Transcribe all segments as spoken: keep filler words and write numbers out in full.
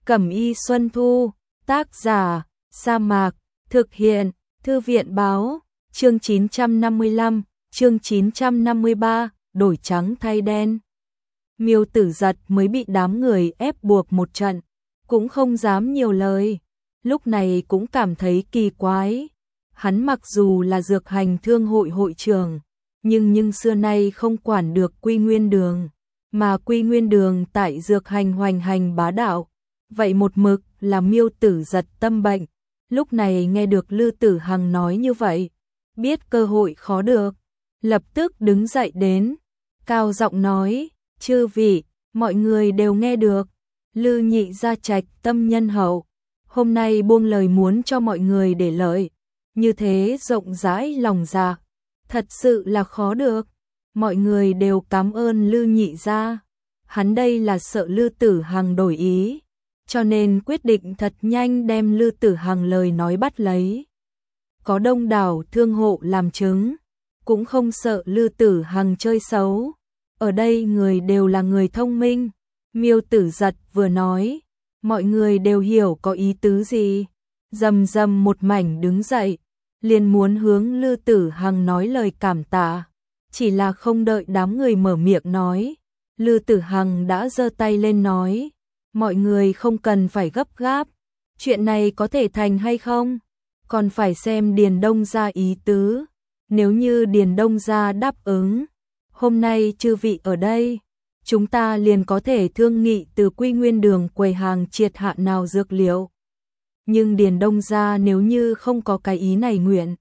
Cẩm y Xuân Thu, tác giả, Sa Mạc, thực hiện, Thư viện báo, chương chín trăm năm mươi lăm, chương chín trăm năm mươi ba, đổi trắng thay đen. Miêu Tử Giật mới bị đám người ép buộc một trận, cũng không dám nhiều lời, lúc này cũng cảm thấy kỳ quái. Hắn mặc dù là dược hành thương hội hội trưởng, nhưng nhưng xưa nay không quản được Quy Nguyên Đường, mà Quy Nguyên Đường tại dược hành hoành hành bá đạo, vậy một mực là Miêu Tử Giật tâm bệnh. Lúc này nghe được Lư Tử Hằng nói như vậy, biết cơ hội khó được, lập tức đứng dậy đến, cao giọng nói, chư vị, mọi người đều nghe được, Lư nhị gia trạch tâm nhân hậu, hôm nay buông lời muốn cho mọi người để lợi, như thế rộng rãi lòng dạ, thật sự là khó được, mọi người đều cảm ơn Lư nhị gia, hắn đây là sợ Lư Tử Hằng đổi ý, cho nên quyết định thật nhanh đem Lư Tử Hằng lời nói bắt lấy. Có đông đảo thương hộ làm chứng, cũng không sợ Lư Tử Hằng chơi xấu. Ở đây người đều là người thông minh. Miêu Tử Giật vừa nói, mọi người đều hiểu có ý tứ gì. Rầm rầm một mảnh đứng dậy, liền muốn hướng Lư Tử Hằng nói lời cảm tạ. Chỉ là không đợi đám người mở miệng nói, Lư Tử Hằng đã giơ tay lên nói, mọi người không cần phải gấp gáp, chuyện này có thể thành hay không, còn phải xem Điền Đông gia ý tứ, nếu như Điền Đông gia đáp ứng, hôm nay chư vị ở đây, chúng ta liền có thể thương nghị từ Quy Nguyên Đường quầy hàng triệt hạ nào dược liệu. Nhưng Điền Đông gia nếu như không có cái ý này nguyện,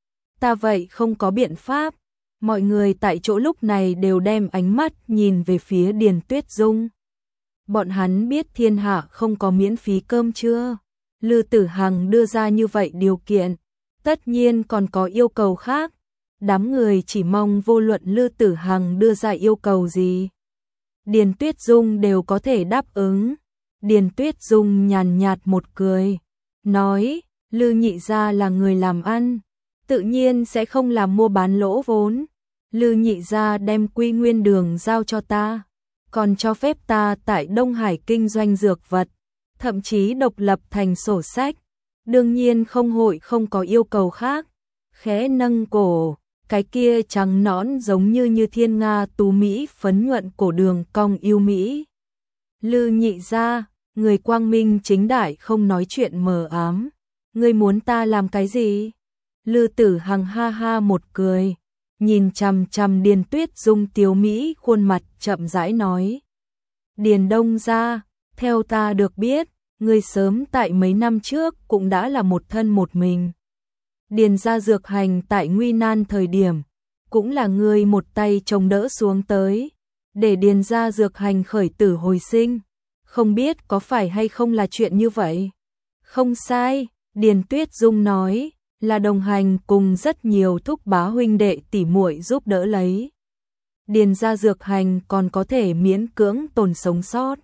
ta vậy không có biện pháp. Mọi người tại chỗ lúc này đều đem ánh mắt nhìn về phía Điền Tuyết Dung. Bọn hắn biết thiên hạ không có miễn phí cơm trưa. Lư Tử Hằng đưa ra như vậy điều kiện, tất nhiên còn có yêu cầu khác. Đám người chỉ mong vô luận Lư Tử Hằng đưa ra yêu cầu gì, Điền Tuyết Dung đều có thể đáp ứng. Điền Tuyết Dung nhàn nhạt một cười, nói, Lư nhị gia là người làm ăn, tự nhiên sẽ không làm mua bán lỗ vốn. Lư nhị gia đem Quy Nguyên Đường giao cho ta, còn cho phép ta tại Đông Hải kinh doanh dược vật, thậm chí độc lập thành sổ sách, đương nhiên không hội không có yêu cầu khác. Khẽ nâng cổ, cái kia trắng nõn giống như như thiên nga tú mỹ phấn nhuận cổ đường cong yêu mỹ. Lư nhị gia, người quang minh chính đại không nói chuyện mờ ám, ngươi muốn ta làm cái gì? Lư Tử Hằng ha ha một cười, nhìn chằm chằm Điền Tuyết Dung tiếu mỹ khuôn mặt chậm rãi nói, Điền Đông gia, theo ta được biết, ngươi sớm tại mấy năm trước cũng đã là một thân một mình. Điền gia dược hành tại nguy nan thời điểm, cũng là ngươi một tay chống đỡ xuống tới, để Điền gia dược hành khởi tử hồi sinh, không biết có phải hay không là chuyện như vậy? Không sai, Điền Tuyết Dung nói, là đồng hành cùng rất nhiều thúc bá huynh đệ tỉ muội giúp đỡ lấy. Điền gia dược hành còn có thể miễn cưỡng tồn sống sót.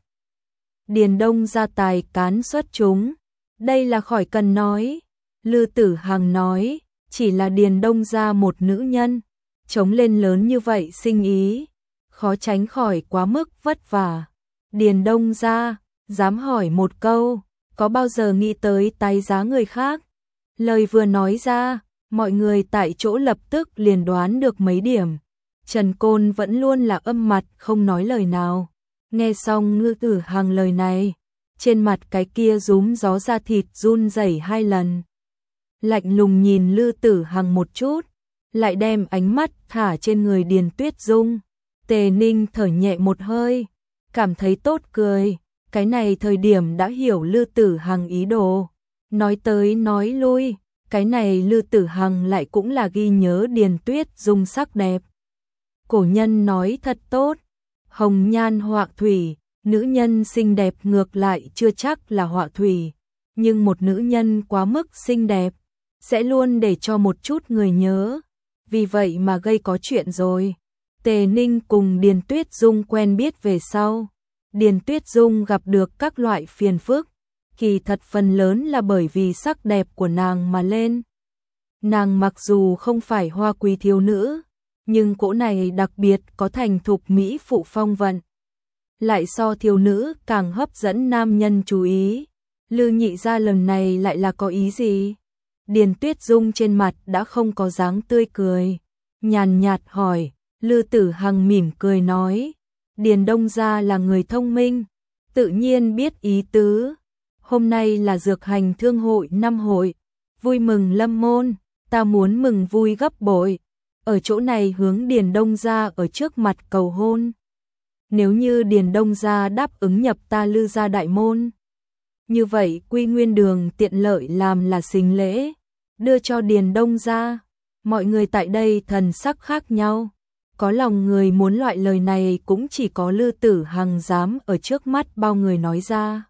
Điền Đông gia tài cán xuất chúng, đây là khỏi cần nói. Lư Tử Hằng nói, chỉ là Điền Đông gia một nữ nhân, chống lên lớn như vậy sinh ý, khó tránh khỏi quá mức vất vả. Điền Đông gia, dám hỏi một câu, có bao giờ nghĩ tới tái giá người khác? Lời vừa nói ra, mọi người tại chỗ lập tức liền đoán được mấy điểm. Trần Côn vẫn luôn là âm mặt không nói lời nào. Nghe xong Lư Tử Hằng lời này, trên mặt cái kia rúm gió ra thịt run rẩy hai lần. Lạnh lùng nhìn Lư Tử Hằng một chút, lại đem ánh mắt thả trên người Điền Tuyết Dung. Tề Ninh thở nhẹ một hơi, cảm thấy tốt cười, cái này thời điểm đã hiểu Lư Tử Hằng ý đồ. Nói tới nói lui, cái này Lư Tử Hằng lại cũng là ghi nhớ Điền Tuyết Dung sắc đẹp. Cổ nhân nói thật tốt, hồng nhan họa thủy, nữ nhân xinh đẹp ngược lại chưa chắc là họa thủy, nhưng một nữ nhân quá mức xinh đẹp, sẽ luôn để cho một chút người nhớ, vì vậy mà gây có chuyện rồi. Tề Ninh cùng Điền Tuyết Dung quen biết về sau, Điền Tuyết Dung gặp được các loại phiền phức, kỳ thật phần lớn là bởi vì sắc đẹp của nàng mà lên. Nàng mặc dù không phải hoa quý thiếu nữ, nhưng cỗ này đặc biệt có thành thục mỹ phụ phong vận. lại so thiếu nữ càng hấp dẫn nam nhân chú ý. Lư nhị gia lần này lại là có ý gì? Điền Tuyết Dung trên mặt đã không có dáng tươi cười, nhàn nhạt hỏi. Lư Tử Hằng mỉm cười nói, Điền Đông gia là người thông minh, tự nhiên biết ý tứ. Hôm nay là dược hành thương hội năm hội, vui mừng lâm môn, ta muốn mừng vui gấp bội. Ở chỗ này hướng Điền Đông gia ở trước mặt cầu hôn. Nếu như Điền Đông gia đáp ứng nhập ta Lư gia đại môn, như vậy Quy Nguyên Đường tiện lợi làm là xính lễ, đưa cho Điền Đông gia. Mọi người tại đây thần sắc khác nhau. Có lòng người muốn loại lời này cũng chỉ có Lư Tử Hằng dám ở trước mắt bao người nói ra.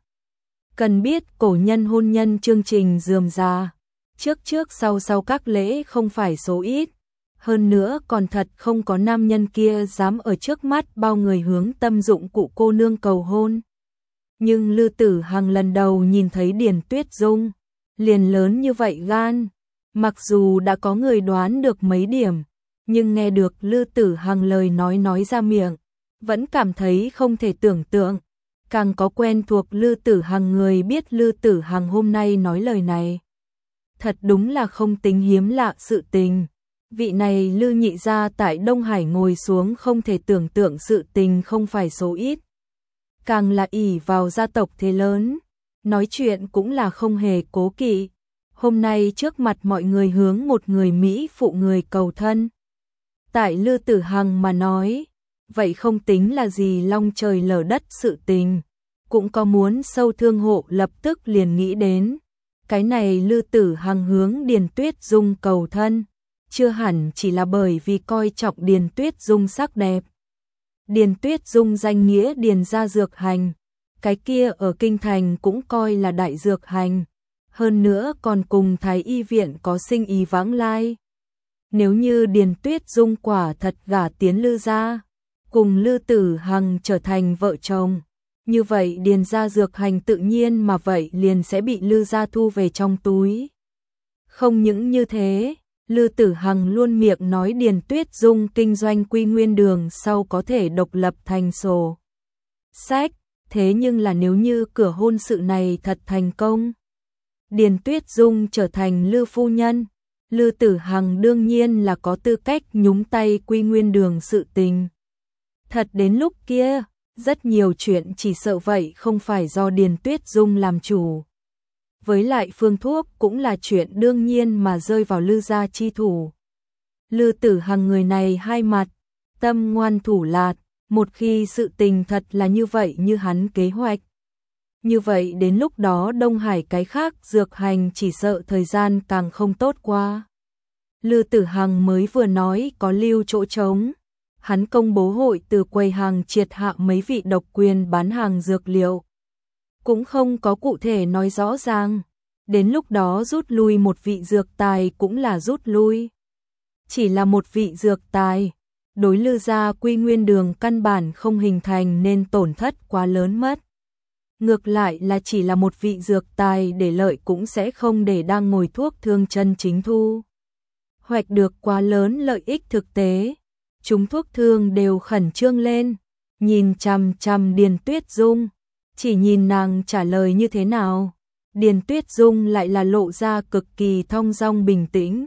Cần biết cổ nhân hôn nhân chương trình rườm rà, trước trước sau sau các lễ không phải số ít. Hơn nữa còn thật không có nam nhân kia dám ở trước mắt bao người hướng tâm dụng cụ cô nương cầu hôn. Nhưng Lư Tử Hằng lần đầu nhìn thấy Điền Tuyết Dung, liền lớn như vậy gan. Mặc dù đã có người đoán được mấy điểm, nhưng nghe được Lư Tử Hằng lời nói nói ra miệng, vẫn cảm thấy không thể tưởng tượng. Càng có quen thuộc Lư Tử Hằng người biết Lư Tử Hằng hôm nay nói lời này. Thật đúng là không tính hiếm lạ sự tình. Vị này Lư nhị gia tại Đông Hải ngồi xuống không thể tưởng tượng sự tình không phải số ít. Càng là ỷ vào gia tộc thế lớn, nói chuyện cũng là không hề cố kỵ. Hôm nay trước mặt mọi người hướng một người Mỹ phụ người cầu thân. Tại Lư Tử Hằng mà nói, vậy không tính là gì long trời lở đất sự tình. Cũng có muốn sâu thương hộ lập tức liền nghĩ đến. Cái này Lư Tử Hằng hướng Điền Tuyết Dung cầu thân, chưa hẳn chỉ là bởi vì coi trọng Điền Tuyết Dung sắc đẹp. Điền Tuyết Dung danh nghĩa Điền gia dược hành, cái kia ở kinh thành cũng coi là đại dược hành, hơn nữa còn cùng Thái y viện có sinh ý vãng lai. Nếu như Điền Tuyết Dung quả thật gả tiến Lư gia, cùng Lư Tử Hằng trở thành vợ chồng, như vậy Điền gia dược hành tự nhiên mà vậy liền sẽ bị Lư gia thu về trong túi. Không những như thế, Lư Tử Hằng luôn miệng nói Điền Tuyết Dung kinh doanh Quy Nguyên Đường sau có thể độc lập thành sổ sách, thế nhưng là nếu như cửa hôn sự này thật thành công, Điền Tuyết Dung trở thành Lư phu nhân, Lư Tử Hằng đương nhiên là có tư cách nhúng tay Quy Nguyên Đường sự tình. Thật đến lúc kia, rất nhiều chuyện chỉ sợ vậy không phải do Điền Tuyết Dung làm chủ. Với lại phương thuốc cũng là chuyện đương nhiên mà rơi vào Lư gia chi thủ. Lư Tử Hằng người này hai mặt, tâm ngoan thủ lạt, một khi sự tình thật là như vậy như hắn kế hoạch. Như vậy đến lúc đó Đông Hải cái khác dược hành chỉ sợ thời gian càng không tốt qua. Lư Tử Hằng mới vừa nói có lưu chỗ trống. Hắn công bố hội từ quầy hàng triệt hạ mấy vị độc quyền bán hàng dược liệu. Cũng không có cụ thể nói rõ ràng. Đến lúc đó rút lui một vị dược tài cũng là rút lui. Chỉ là một vị dược tài, đối Lư gia Quy Nguyên Đường căn bản không hình thành nên tổn thất quá lớn mất. Ngược lại là chỉ là một vị dược tài để lợi cũng sẽ không để đang ngồi thuốc thương chân chính thu hoạch được quá lớn lợi ích thực tế. Chúng thuốc thương đều khẩn trương lên, nhìn chằm chằm Điền Tuyết Dung, chỉ nhìn nàng trả lời như thế nào. Điền Tuyết Dung lại là lộ ra cực kỳ thong dong bình tĩnh,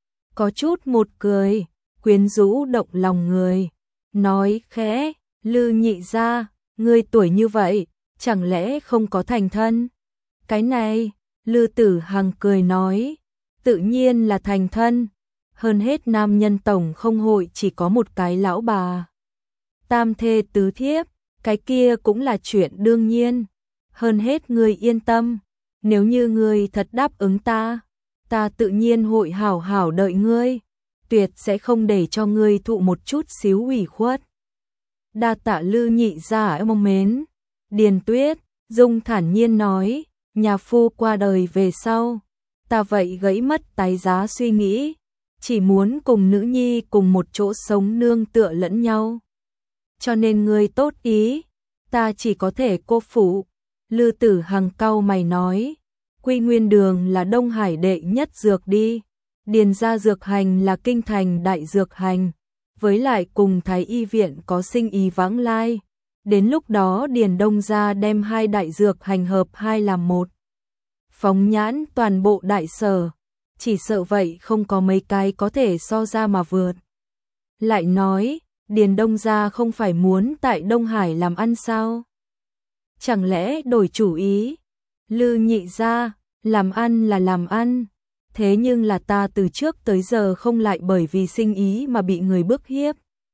có chút một cười, quyến rũ động lòng người, nói khẽ, Lư nhị gia, ngươi tuổi như vậy, chẳng lẽ không có thành thân? Cái này, Lư Tử Hằng cười nói, tự nhiên là thành thân. Hơn hết nam nhân tổng không hội chỉ có một cái lão bà. Tam thê tứ thiếp, cái kia cũng là chuyện đương nhiên. Hơn hết ngươi yên tâm, nếu như ngươi thật đáp ứng ta, ta tự nhiên hội hảo hảo đợi ngươi, tuyệt sẽ không để cho ngươi thụ một chút xíu ủy khuất. Đa tạ Lư nhị gia em mến. Điền Tuyết Dung thản nhiên nói, nhà phu qua đời về sau, ta vậy gãy mất tái giá suy nghĩ. Chỉ muốn cùng nữ nhi cùng một chỗ sống nương tựa lẫn nhau. Cho nên ngươi tốt ý, ta chỉ có thể cô phụ. Lư Tử Hằng cau mày nói, Quy Nguyên Đường là Đông Hải đệ nhất dược đi, Điền gia dược hành là kinh thành đại dược hành, với lại cùng Thái y viện có sinh ý vãng lai, Đến lúc đó Điền Đông gia đem hai đại dược hành hợp hai làm một. Phóng nhãn toàn bộ đại sở, chỉ sợ vậy không có mấy cái có thể so ra mà vượt. Lại nói, Điền Đông gia không phải muốn tại Đông Hải làm ăn sao? Chẳng lẽ đổi chủ ý? Lư Nhị gia, làm ăn là làm ăn, thế nhưng là ta từ trước tới giờ không lại bởi vì sinh ý mà bị người bức hiếp.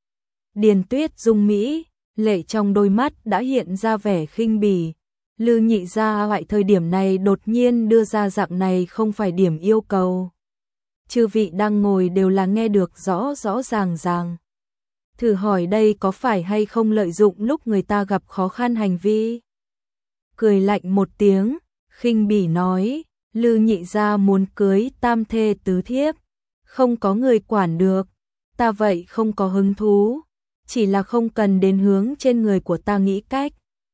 Điền Tuyết Dung mỹ, lệ trong đôi mắt đã hiện ra vẻ khinh bỉ. Lư Nhị gia tại thời điểm này đột nhiên đưa ra dạng này không phải điểm yêu cầu. Chư vị đang ngồi đều là nghe được rõ rõ ràng ràng. Thử hỏi đây có phải hay không lợi dụng lúc người ta gặp khó khăn hành vi? Cười lạnh một tiếng, khinh bỉ nói, Lư Nhị gia muốn cưới tam thê tứ thiếp, không có người quản được, ta vậy không có hứng thú, chỉ là không cần đến hướng trên người của ta nghĩ cách.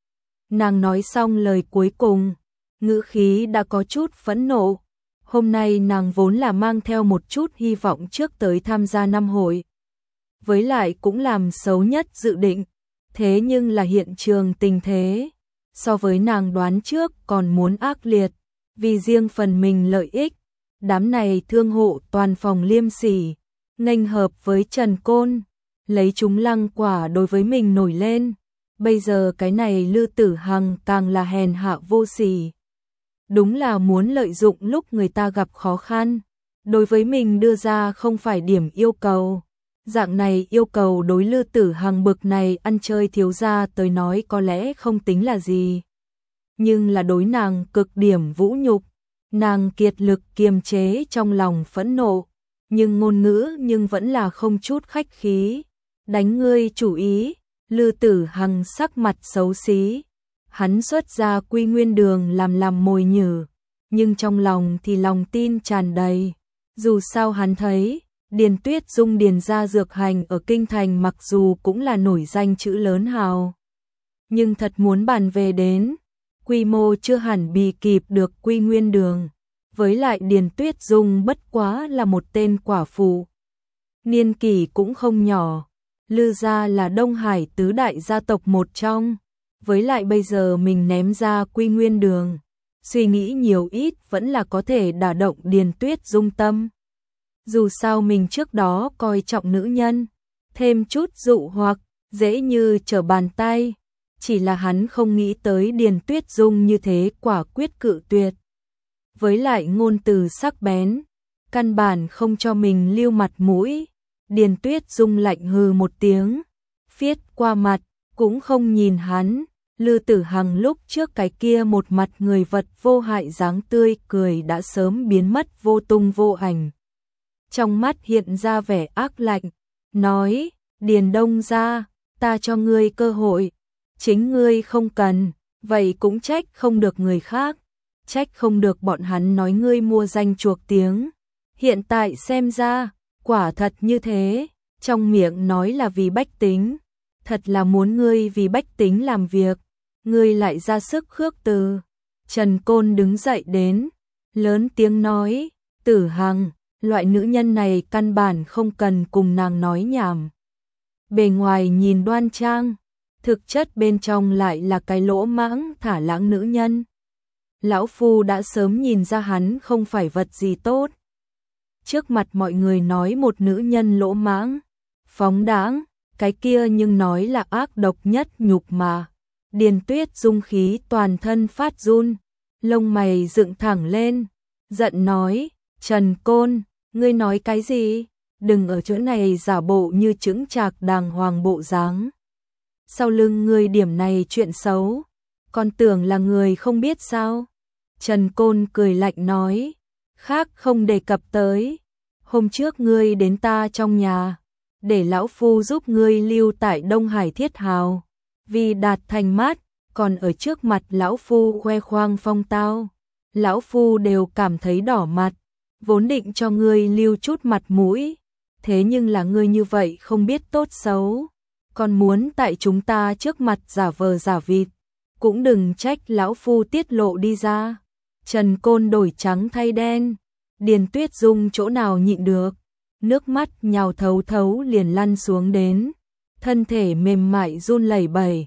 Nàng nói xong lời cuối cùng, ngữ khí đã có chút phẫn nộ. Hôm nay nàng vốn là mang theo một chút hy vọng trước tới tham gia năm hội. Với lại cũng làm xấu nhất dự định, thế nhưng là hiện trường tình thế, so với nàng đoán trước còn muốn ác liệt, vì riêng phần mình lợi ích. Đám này thương hộ toàn phòng liêm sỉ, nghênh hợp với Trần Côn, lấy chúng lăng quả đối với mình nổi lên. Bây giờ cái này Lư Tử Hằng càng là hèn hạ vô sỉ. Đúng là muốn lợi dụng lúc người ta gặp khó khăn, đối với mình đưa ra không phải điểm yêu cầu. Dạng này yêu cầu đối Lư Tử Hằng bực này ăn chơi thiếu gia tới nói có lẽ không tính là gì. Nhưng là đối nàng cực điểm vũ nhục, nàng kiệt lực kiềm chế trong lòng phẫn nộ, nhưng ngôn ngữ nhưng vẫn là không chút khách khí. Đánh ngươi chủ ý, Lư Tử Hằng sắc mặt xấu xí. Hắn xuất ra Quy Nguyên Đường làm làm mồi nhử, nhưng trong lòng thì lòng tin tràn đầy. Dù sao hắn thấy, Điền Tuyết Dung điền ra dược hành ở Kinh Thành mặc dù cũng là nổi danh chữ lớn hào. Nhưng thật muốn bàn về đến, quy mô chưa hẳn bì kịp được Quy Nguyên Đường. Với lại Điền Tuyết Dung bất quá là một tên quả phụ. Niên kỷ cũng không nhỏ, Lư gia là Đông Hải tứ đại gia tộc một trong. Với lại bây giờ mình ném ra Quy Nguyên Đường, suy nghĩ nhiều ít vẫn là có thể đả động Điền Tuyết Dung tâm. Dù sao mình trước đó coi trọng nữ nhân, thêm chút dụ hoặc, dễ như trở bàn tay. Chỉ là hắn không nghĩ tới Điền Tuyết Dung như thế quả quyết cự tuyệt. Với lại ngôn từ sắc bén, căn bản không cho mình lưu mặt mũi. Điền Tuyết Dung lạnh hừ một tiếng, phiết qua mặt, cũng không nhìn hắn. Lư Tử Hằng lúc trước cái kia một mặt người vật vô hại dáng tươi cười đã sớm biến mất vô tung vô ảnh. Trong mắt hiện ra vẻ ác lạnh, nói, Điền Đông gia, ta cho ngươi cơ hội, chính ngươi không cần, vậy cũng trách không được người khác, trách không được bọn hắn nói ngươi mua danh chuộc tiếng. Hiện tại xem ra, quả thật như thế, trong miệng nói là vì bách tính, thật là muốn ngươi vì bách tính làm việc, ngươi lại ra sức khước từ. Trần Côn đứng dậy đến, lớn tiếng nói, Tử Hằng, loại nữ nhân này căn bản không cần cùng nàng nói nhảm. Bề ngoài nhìn đoan trang, thực chất bên trong lại là cái lỗ mãng thả lãng nữ nhân. Lão Phu đã sớm nhìn ra hắn không phải vật gì tốt. Trước mặt mọi người nói một nữ nhân lỗ mãng, phóng đãng, cái kia nhưng nói là ác độc nhất nhục mà. Điền Tuyết Dung khí toàn thân phát run, lông mày dựng thẳng lên, giận nói, Trần Côn, ngươi nói cái gì? Đừng ở chỗ này giả bộ như chững chạc đàng hoàng bộ dáng. Sau lưng ngươi điểm này chuyện xấu, còn tưởng là người không biết sao? Trần Côn cười lạnh nói, khác không đề cập tới. Hôm trước ngươi đến ta trong nhà, để lão phu giúp ngươi lưu tại Đông Hải Thiết Hào, vì đạt thành mát, còn ở trước mặt lão phu khoe khoang phong tao, lão phu đều cảm thấy đỏ mặt, vốn định cho ngươi lưu chút mặt mũi, thế nhưng là ngươi như vậy không biết tốt xấu, còn muốn tại chúng ta trước mặt giả vờ giả vịt, cũng đừng trách lão phu tiết lộ đi ra. Trần Côn đổi trắng thay đen, Điền Tuyết Dung chỗ nào nhịn được, nước mắt nhào thấu thấu liền lăn xuống đến, thân thể mềm mại run lẩy bẩy,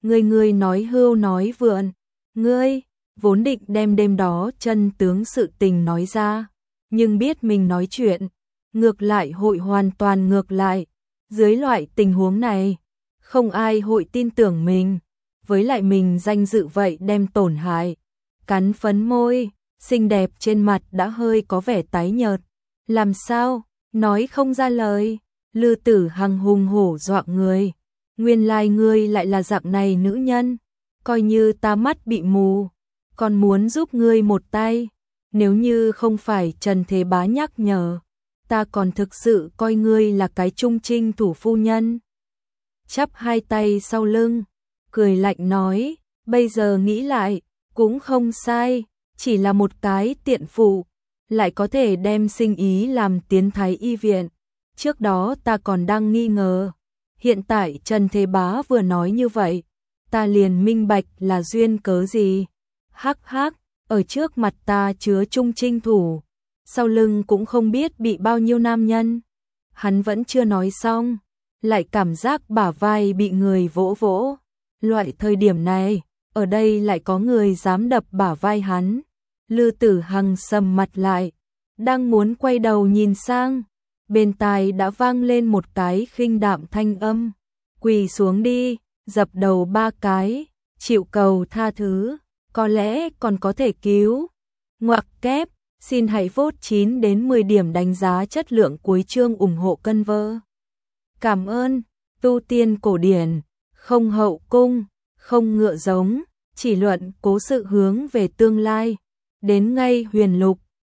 Ngươi ngươi nói hưu nói vượn, ngươi vốn định đem đêm đó chân tướng sự tình nói ra, nhưng biết mình nói chuyện, ngược lại hội hoàn toàn ngược lại. Dưới loại tình huống này, không ai hội tin tưởng mình, với lại mình danh dự vậy đem tổn hại. Cắn phấn môi, xinh đẹp trên mặt đã hơi có vẻ tái nhợt. Làm sao, nói không ra lời. Lư Tử Hằng hùng hổ dọa người. Nguyên lai ngươi lại là dạng này nữ nhân, coi như ta mắt bị mù, còn muốn giúp ngươi một tay. Nếu như không phải Trần Thế Bá nhắc nhở, ta còn thực sự coi ngươi là cái trung trinh thủ phu nhân. Chắp hai tay sau lưng, cười lạnh nói, bây giờ nghĩ lại, cũng không sai, chỉ là một cái tiện phụ, lại có thể đem sinh ý làm tiến thái y viện. Trước đó ta còn đang nghi ngờ, hiện tại Trần Thế Bá vừa nói như vậy, ta liền minh bạch là duyên cớ gì. Hắc hắc, ở trước mặt ta chứa trung trinh thủ, sau lưng cũng không biết bị bao nhiêu nam nhân. Hắn vẫn chưa nói xong, lại cảm giác bả vai bị người vỗ vỗ. Loại thời điểm này, ở đây lại có người dám đập bả vai hắn. Lư Tử Hằng sầm mặt lại, đang muốn quay đầu nhìn sang, bên tai đã vang lên một cái khinh đạm thanh âm, quỳ xuống đi, dập đầu ba cái, chịu cầu tha thứ, có lẽ còn có thể cứu. Ngoặc kép, xin hãy vote chín đến mười điểm đánh giá chất lượng cuối chương ủng hộ cân vơ. Cảm ơn. Tu tiên cổ điển, không hậu cung, không ngựa giống, chỉ luận cố sự hướng về tương lai. Đến ngay huyền lục,